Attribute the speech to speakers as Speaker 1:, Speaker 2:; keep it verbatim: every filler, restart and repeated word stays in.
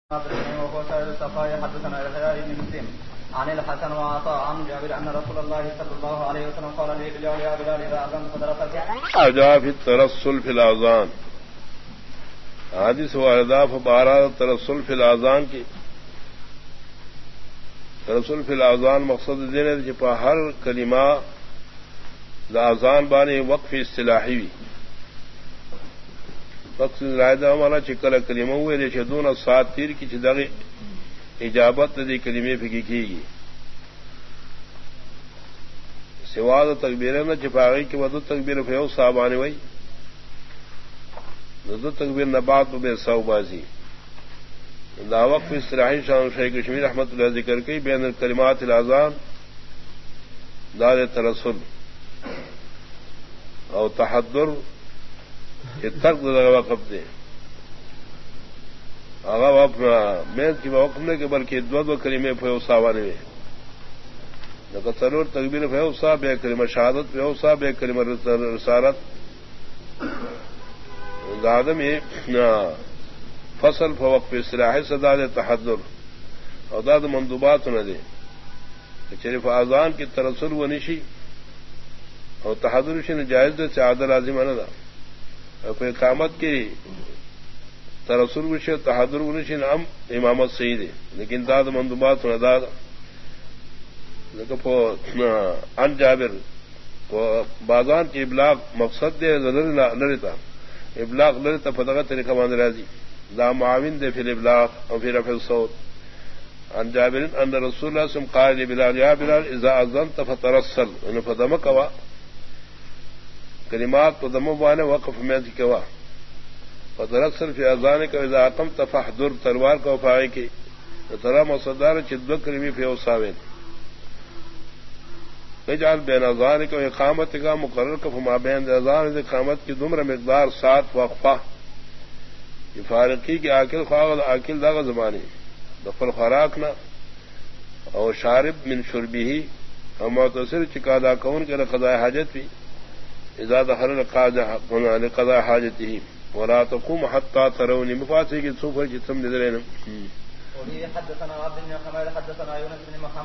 Speaker 1: وهو سائر الصفاء حدثنا يحيى بن مسلم عن الحسن وعطاء عن جابر ان رسول الله صلى الله عليه وسلم قال لي بلال يا بلال اذا اذنت فدرست
Speaker 2: اضاف الترسل في الاذان حدیث و اضاف بارہ ترسل فی الاذان کی ترسل فی الاذان مقصد دینے جپا ہر کلمہ دا اذان بانے وقف اصطلاحی وی وقت رائدہ ہمارا چکل کلمہ ہوئے لے شدون سات تیر کی چدغی اجابت دی کلمے پھکی کی گی سواد تکبیر نہ چپاگی کی ودو تکبیر فیو صاحبانی وئی دو تکبیر نبات بے سو بازی دا وقف اصطلاحی شان شیخ کشمیر رحمۃ اللہ ذکر کی بین الکلمات الاذان دار ترسل اور تحضر یہ ترک وقف دے آغا اپنا محنت کی وقف نے کہ بلکہ دو دو کلمے فیوسا والے میں نہ ترور تکبیر فیوسا بے کلمہ شہادت فیوسا بے کلمہ رسالت آدم یہ فصل فوقف اصلاح سدا دے تحضر اور داد مندوبات نہ دے شریف اذان کی ترسل و نشی اور تحضر شی نے جائز دے سے عادل عظیم نہ دا کوئی اقامت کی ترسل وشے تحضر ونشی نام امامت صحیح دے لیکن داد مندوبات نہ داد ان جابر بازان کی ابلاغ مقصد دے لڑتا ابلاغ لڑتا فتح طریقہ مان راضی دا معاون دے پھر ابلاغ اور پھر رفع الصوت ان جابر ان رسول اللہ سم قال بلال یا بلال اذا اذنت فترسل ان فدم کوا کلمات تو دم بانے وقف میں کوا فترسل فی اذان کا اذا اقمت فاحضر تلوار کا وفائی کی ترا مصدر چدو کلمی فی اوساوین اجعل بین اذان کا اقامت کا مقرر کا فما بین اذان اقامت کی دمر مقدار سات وقفہ یہ فارقی کی آکل خواغل آکل داغ زمانی دفل خوراک نہ اور شارب من شربی اور متصر چکادا کون کے قضاء حاجت بھی اذا دخل قضاء حاجته ولا تقوم حتى تروني مفاتيح الصفر جسم نظرين
Speaker 1: حدثنا عبد بن حماد حدثنا يونس بن محمد